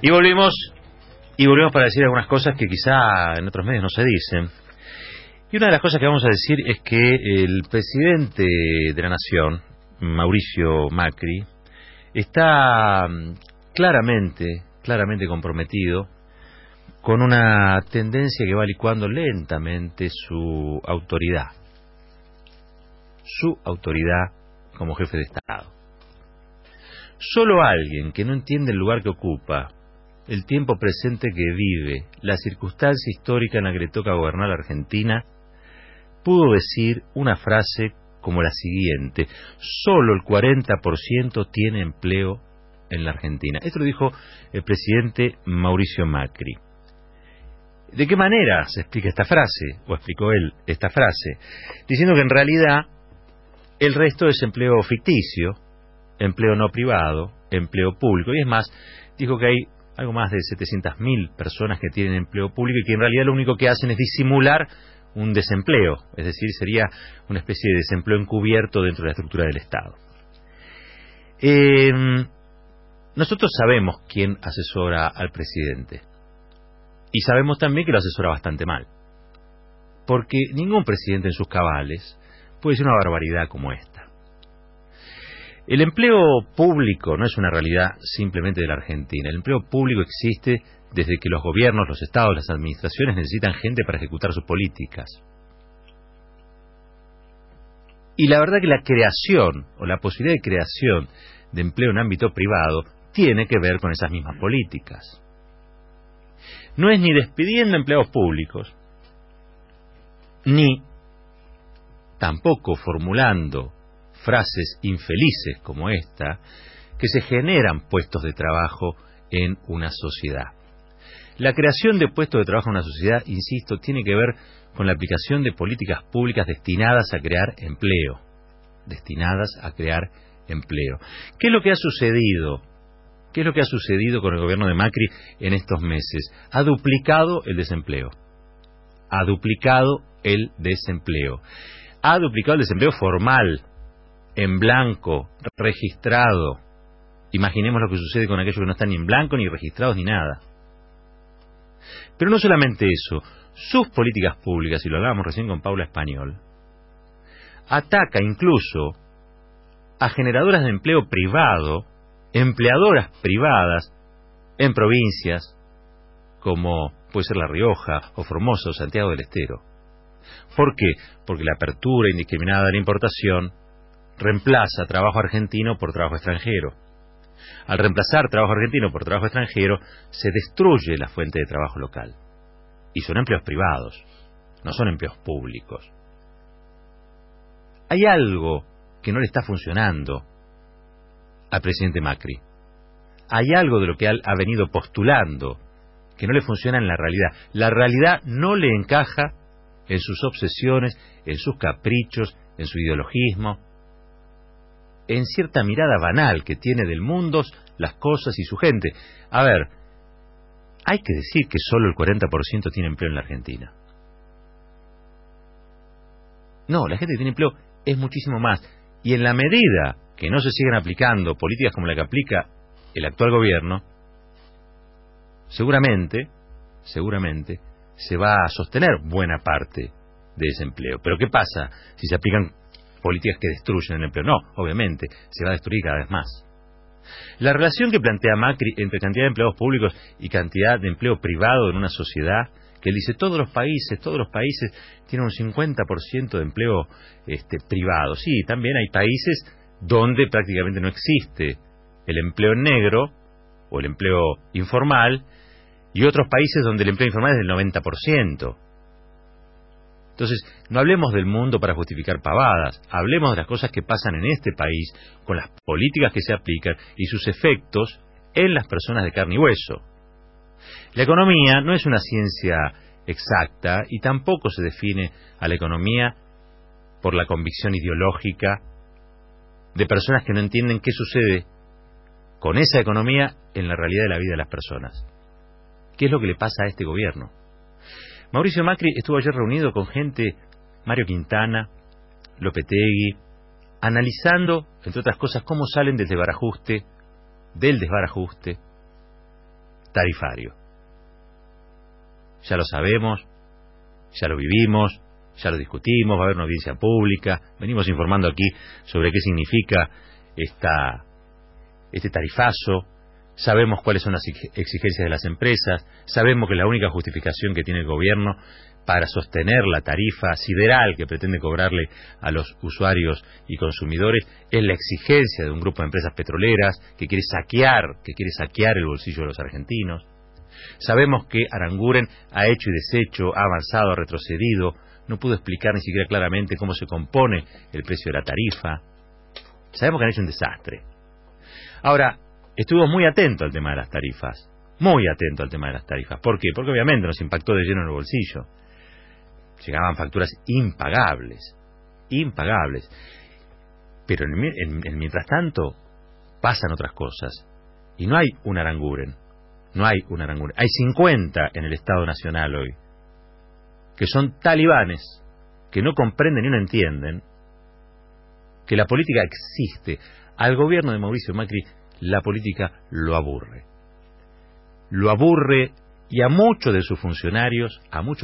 Y volvemos para decir algunas cosas que quizá en otros medios no se dicen. Y una de las cosas que vamos a decir es que el presidente de la Nación, Mauricio Macri, está claramente comprometido con una tendencia que va licuando lentamente su autoridad como jefe de Estado. Solo alguien que no entiende el lugar que ocupa, el tiempo presente que vive, la circunstancia histórica en la que le toca gobernar la Argentina, pudo decir una frase como la siguiente: solo el 40% tiene empleo en la Argentina. Esto lo dijo el presidente Mauricio Macri. ¿De qué manera se explica esta frase? O explicó él esta frase, diciendo que en realidad el resto es empleo ficticio, empleo no privado, empleo público. Y es más, dijo que hay algo más de 700.000 personas que tienen empleo público y que en realidad lo único que hacen es disimular un desempleo, es decir, sería una especie de desempleo encubierto dentro de la estructura del Estado. Nosotros sabemos quién asesora al presidente y sabemos también que lo asesora bastante mal, porque ningún presidente en sus cabales puede decir una barbaridad como esta. El empleo público no es una realidad simplemente de la Argentina. El empleo público existe desde que los gobiernos, los estados, las administraciones necesitan gente para ejecutar sus políticas. Y la verdad que la creación o la posibilidad de creación de empleo en ámbito privado tiene que ver con esas mismas políticas. No es ni despidiendo empleados públicos, ni tampoco formulando frases infelices como esta, que se generan puestos de trabajo en una sociedad. La creación de puestos de trabajo en una sociedad, insisto, tiene que ver con la aplicación de políticas públicas destinadas a crear empleo. ¿Qué es lo que ha sucedido? ¿Qué es lo que ha sucedido con el gobierno de Macri en estos meses? Ha duplicado el desempleo. Ha duplicado el desempleo formal, en blanco, registrado. Imaginemos lo que sucede con aquellos que no están ni en blanco, ni registrados, ni nada. Pero no solamente eso, sus políticas públicas, y lo hablábamos recién con Paula Español, ataca incluso a generadoras de empleo privado, empleadoras privadas en provincias como puede ser La Rioja o Formosa o Santiago del Estero. ¿Por qué? Porque la apertura indiscriminada de la importación reemplaza trabajo argentino por trabajo extranjero. Al reemplazar trabajo argentino por trabajo extranjero, se destruye la fuente de trabajo local. Y son empleos privados, no son empleos públicos. Hay algo que no le está funcionando al presidente Macri. Hay algo de lo que ha venido postulando que no le funciona en la realidad. La realidad no le encaja en sus obsesiones, en sus caprichos, en su ideologismo, en cierta mirada banal que tiene del mundo, las cosas y su gente. A ver, hay que decir que solo el 40% tiene empleo en la Argentina. No, la gente que tiene empleo es muchísimo más. Y en la medida que no se sigan aplicando políticas como la que aplica el actual gobierno, seguramente se va a sostener buena parte de ese empleo. Pero ¿qué pasa si se aplican políticas que destruyen el empleo? No, obviamente, se va a destruir cada vez más. La relación que plantea Macri entre cantidad de empleados públicos y cantidad de empleo privado en una sociedad, que él dice todos los países tienen un 50% de empleo privado. Sí, también hay países donde prácticamente no existe el empleo en negro o el empleo informal, y otros países donde el empleo informal es del 90%. Entonces, no hablemos del mundo para justificar pavadas, hablemos de las cosas que pasan en este país, con las políticas que se aplican y sus efectos en las personas de carne y hueso. La economía no es una ciencia exacta y tampoco se define a la economía por la convicción ideológica de personas que no entienden qué sucede con esa economía en la realidad de la vida de las personas. ¿Qué es lo que le pasa a este gobierno? Mauricio Macri estuvo ayer reunido con gente, Mario Quintana, Lopetegui, analizando, entre otras cosas, cómo salen del desbarajuste, tarifario. Ya lo sabemos, ya lo vivimos, ya lo discutimos, va a haber una audiencia pública, venimos informando aquí sobre qué significa este tarifazo, sabemos cuáles son las exigencias de las empresas, sabemos que la única justificación que tiene el gobierno para sostener la tarifa sideral que pretende cobrarle a los usuarios y consumidores es la exigencia de un grupo de empresas petroleras que quiere saquear el bolsillo de los argentinos. Sabemos que Aranguren ha hecho y deshecho, ha avanzado, ha retrocedido, no pudo explicar ni siquiera claramente cómo se compone el precio de la tarifa. Sabemos que han hecho un desastre. Ahora, estuvimos muy atentos al tema de las tarifas. Muy atentos al tema de las tarifas. ¿Por qué? Porque obviamente nos impactó de lleno en el bolsillo. Llegaban facturas impagables. Impagables. Pero en mientras tanto, pasan otras cosas. Y no hay un Aranguren. No hay un Aranguren. Hay 50 en el Estado Nacional hoy, que son talibanes, que no comprenden y no entienden que la política existe. Al gobierno de Mauricio Macri la política lo aburre. Lo aburre, y a muchos de sus funcionarios,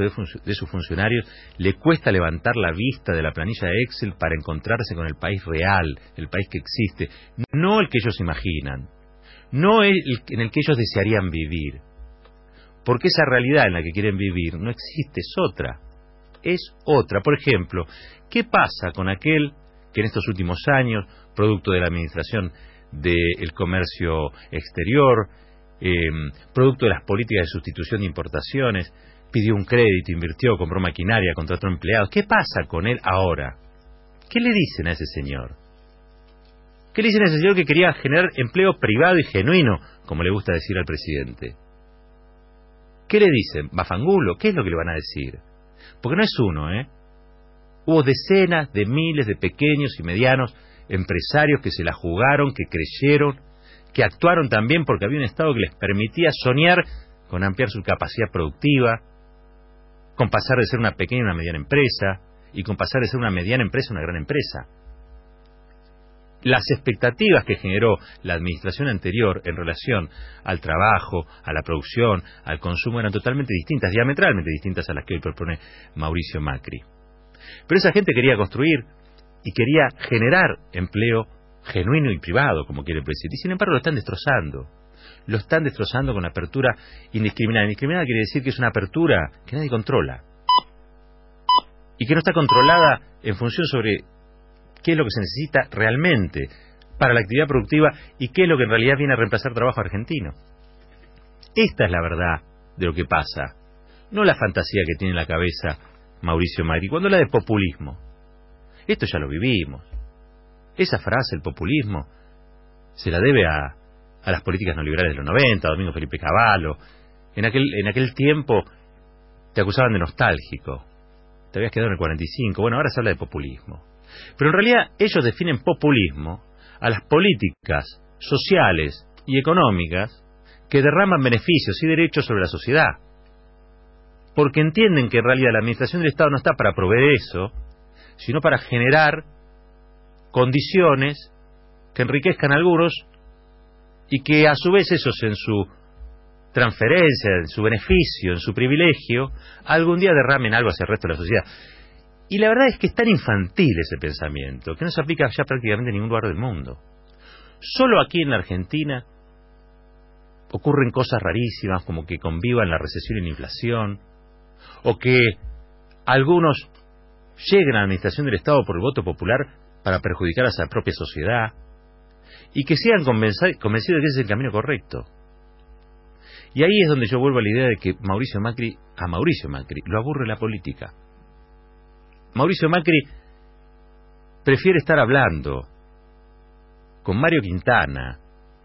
le cuesta levantar la vista de la planilla de Excel para encontrarse con el país real, el país que existe, no el que ellos imaginan, no el en el que ellos desearían vivir. Porque esa realidad en la que quieren vivir no existe, es otra. Es otra. Por ejemplo, ¿qué pasa con aquel que en estos últimos años, producto de la administración del comercio exterior, producto de las políticas de sustitución de importaciones, pidió un crédito, invirtió, compró maquinaria, contrató empleados? ¿Qué pasa con él ahora? ¿Qué le dicen a ese señor? ¿Qué le dicen a ese señor que quería generar empleo privado y genuino, como le gusta decir al presidente? ¿Qué le dicen? ¿Bafangulo? ¿Qué es lo que le van a decir? Porque no es uno, ¿eh? Hubo decenas de miles de pequeños y medianos empresarios que se la jugaron, que creyeron, que actuaron también porque había un Estado que les permitía soñar con ampliar su capacidad productiva, con pasar de ser una pequeña a una mediana empresa, y con pasar de ser una mediana empresa a una gran empresa. Las expectativas que generó la administración anterior en relación al trabajo, a la producción, al consumo eran totalmente distintas, diametralmente distintas a las que hoy propone Mauricio Macri. Pero esa gente quería construir y quería generar empleo genuino y privado, como quiere el presidente. Y sin embargo lo están destrozando. Lo están destrozando con apertura indiscriminada. Indiscriminada quiere decir que es una apertura que nadie controla. Y que no está controlada en función sobre qué es lo que se necesita realmente para la actividad productiva y qué es lo que en realidad viene a reemplazar trabajo argentino. Esta es la verdad de lo que pasa, no la fantasía que tiene en la cabeza Mauricio Macri cuando habla de populismo. Esto ya lo vivimos. Esa frase, el populismo, se la debe a las políticas neoliberales de los 90, a Domingo Felipe Cavallo. En aquel tiempo te acusaban de nostálgico, te habías quedado en el 45, bueno, ahora se habla de populismo. Pero en realidad ellos definen populismo a las políticas sociales y económicas que derraman beneficios y derechos sobre la sociedad. Porque entienden que en realidad la administración del Estado no está para proveer eso, sino para generar condiciones que enriquezcan a algunos y que a su vez esos en su transferencia, en su beneficio, en su privilegio, algún día derramen algo hacia el resto de la sociedad. Y la verdad es que es tan infantil ese pensamiento que no se aplica ya prácticamente en ningún lugar del mundo. Solo aquí en la Argentina ocurren cosas rarísimas como que convivan la recesión y la inflación, o que algunos lleguen a la administración del Estado por el voto popular para perjudicar a esa propia sociedad, y que sean convencidos de que ese es el camino correcto. Y ahí es donde yo vuelvo a la idea de que a Mauricio Macri lo aburre la política. Mauricio Macri prefiere estar hablando con Mario Quintana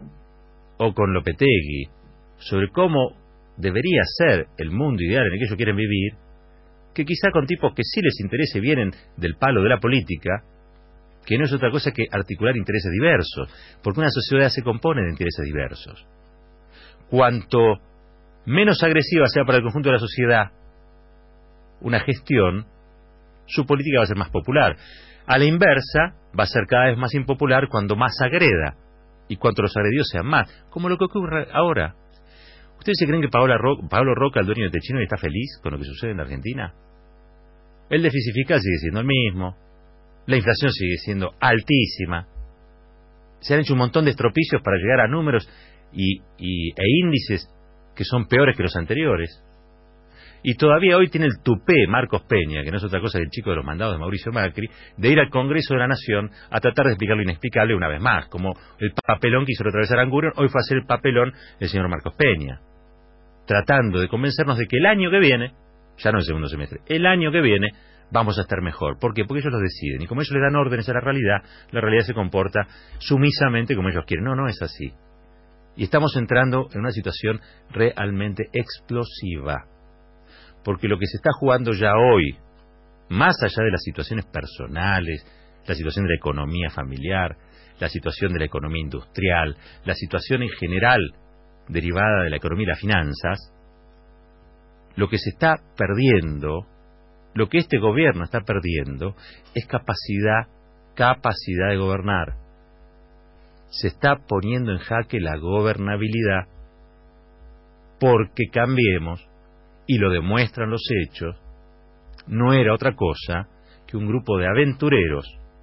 o con Lopetegui sobre cómo debería ser el mundo ideal en el que ellos quieren vivir, que quizá con tipos que sí les interese, vienen del palo de la política, que no es otra cosa que articular intereses diversos, porque una sociedad se compone de intereses diversos. Cuanto menos agresiva sea para el conjunto de la sociedad una gestión, su política va a ser más popular. A la inversa, va a ser cada vez más impopular cuando más agreda, y cuanto los agredidos sean más, como lo que ocurre ahora. ¿Ustedes se creen que Pablo Roca, el dueño de Techino, está feliz con lo que sucede en la Argentina? El déficit fiscal sigue siendo el mismo, la inflación sigue siendo altísima, se han hecho un montón de estropicios para llegar a números e índices que son peores que los anteriores. Y todavía hoy tiene el tupé Marcos Peña, que no es otra cosa que el chico de los mandados de Mauricio Macri, de ir al Congreso de la Nación a tratar de explicar lo inexplicable una vez más, como el papelón que hizo otra vez Aranguren, hoy fue a hacer el papelón el señor Marcos Peña, tratando de convencernos de que el año que viene, ya no el segundo semestre, el año que viene vamos a estar mejor. ¿Por qué? Porque ellos lo deciden, y como ellos le dan órdenes a la realidad se comporta sumisamente como ellos quieren. No, no es así. Y estamos entrando en una situación realmente explosiva. Porque lo que se está jugando ya hoy, más allá de las situaciones personales, la situación de la economía familiar, la situación de la economía industrial, la situación en general derivada de la economía y las finanzas, lo que se está perdiendo, lo que este gobierno está perdiendo, es capacidad de gobernar. Se está poniendo en jaque la gobernabilidad porque Cambiemos, y lo demuestran los hechos, no era otra cosa que un grupo de aventureros,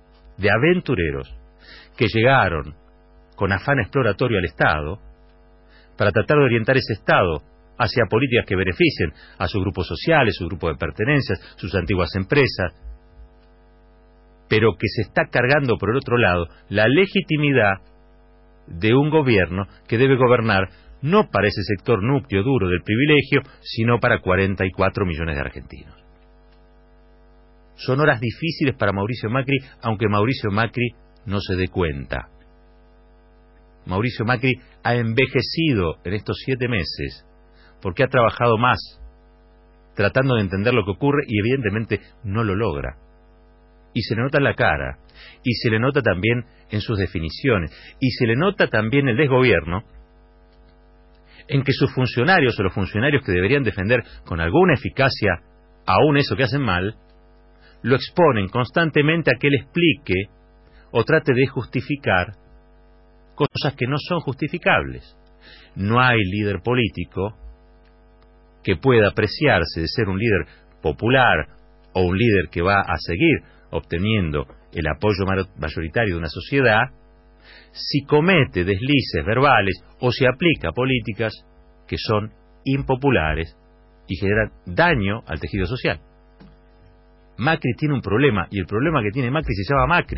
que llegaron con afán exploratorio al Estado para tratar de orientar ese Estado hacia políticas que beneficien a sus grupos sociales, su grupo de pertenencias, sus antiguas empresas, pero que se está cargando por el otro lado la legitimidad de un gobierno que debe gobernar no para ese sector núcleo duro del privilegio, sino para 44 millones de argentinos. Son horas difíciles para Mauricio Macri, aunque Mauricio Macri no se dé cuenta. Mauricio Macri ha envejecido en estos 7 meses, porque ha trabajado más, tratando de entender lo que ocurre, y evidentemente no lo logra. Y se le nota en la cara, y se le nota también en sus definiciones, y se le nota también el desgobierno, en que sus funcionarios o los funcionarios que deberían defender con alguna eficacia aún eso que hacen mal, lo exponen constantemente a que él explique o trate de justificar cosas que no son justificables. No hay líder político que pueda apreciarse de ser un líder popular o un líder que va a seguir obteniendo el apoyo mayoritario de una sociedad si comete deslices verbales o si aplica políticas que son impopulares y generan daño al tejido social. Macri tiene un problema, y el problema que tiene Macri se llama Macri.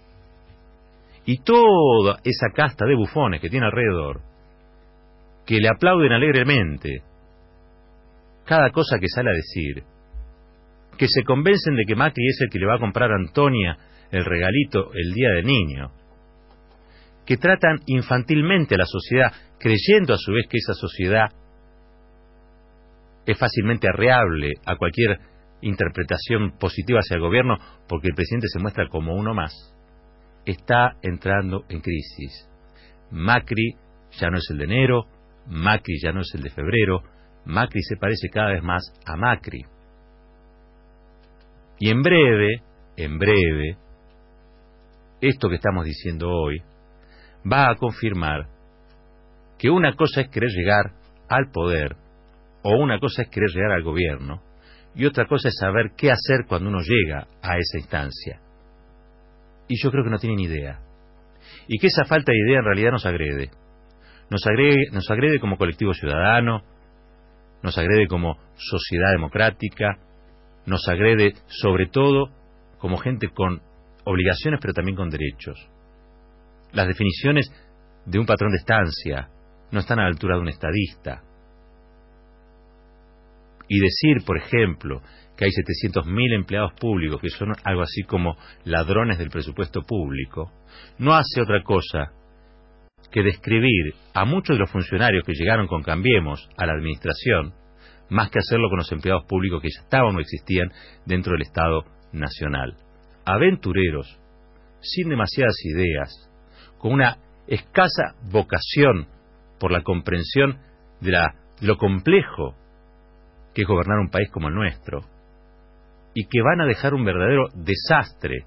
Y toda esa casta de bufones que tiene alrededor, que le aplauden alegremente cada cosa que sale a decir, que se convencen de que Macri es el que le va a comprar a Antonia el regalito el día del niño, que tratan infantilmente a la sociedad, creyendo a su vez que esa sociedad es fácilmente arreable a cualquier interpretación positiva hacia el gobierno, porque el presidente se muestra como uno más, está entrando en crisis. Macri ya no es el de enero, Macri ya no es el de febrero, Macri se parece cada vez más a Macri. Y en breve, esto que estamos diciendo hoy va a confirmar que una cosa es querer llegar al poder, o una cosa es querer llegar al gobierno, y otra cosa es saber qué hacer cuando uno llega a esa instancia. Y yo creo que no tienen idea. Y que esa falta de idea en realidad nos agrede. Nos agrede como colectivo ciudadano, nos agrede como sociedad democrática, nos agrede sobre todo como gente con obligaciones pero también con derechos. Las definiciones de un patrón de estancia no están a la altura de un estadista. Y decir, por ejemplo, que hay 700.000 empleados públicos que son algo así como ladrones del presupuesto público, no hace otra cosa que describir a muchos de los funcionarios que llegaron con Cambiemos a la administración, más que hacerlo con los empleados públicos que ya estaban o existían dentro del Estado Nacional. Aventureros, sin demasiadas ideas, con una escasa vocación por la comprensión de lo complejo que es gobernar un país como el nuestro, y que van a dejar un verdadero desastre,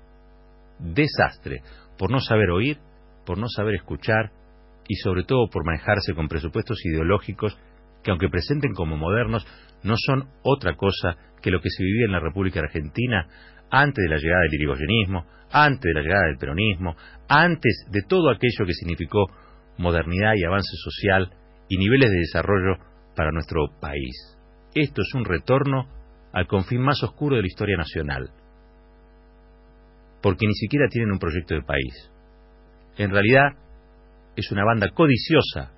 por no saber oír, por no saber escuchar, y sobre todo por manejarse con presupuestos ideológicos que aunque presenten como modernos, no son otra cosa que lo que se vivía en la República Argentina antes de la llegada del irigoyenismo, antes de la llegada del peronismo, antes de todo aquello que significó modernidad y avance social y niveles de desarrollo para nuestro país. Esto es un retorno al confín más oscuro de la historia nacional, porque ni siquiera tienen un proyecto de país. En realidad es una banda codiciosa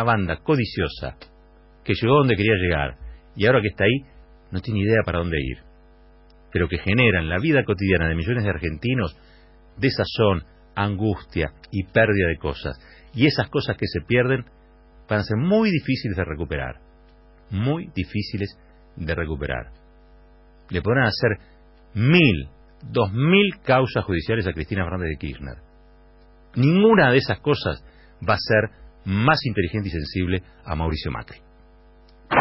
que llegó donde quería llegar y ahora que está ahí no tiene idea para dónde ir, pero que genera en la vida cotidiana de millones de argentinos desazón, angustia y pérdida de cosas. Y esas cosas que se pierden van a ser muy difíciles de recuperar. Muy difíciles de recuperar. Le podrán hacer 1000, 2000 causas judiciales a Cristina Fernández de Kirchner. Ninguna de esas cosas va a ser más inteligente y sensible a Mauricio Macri.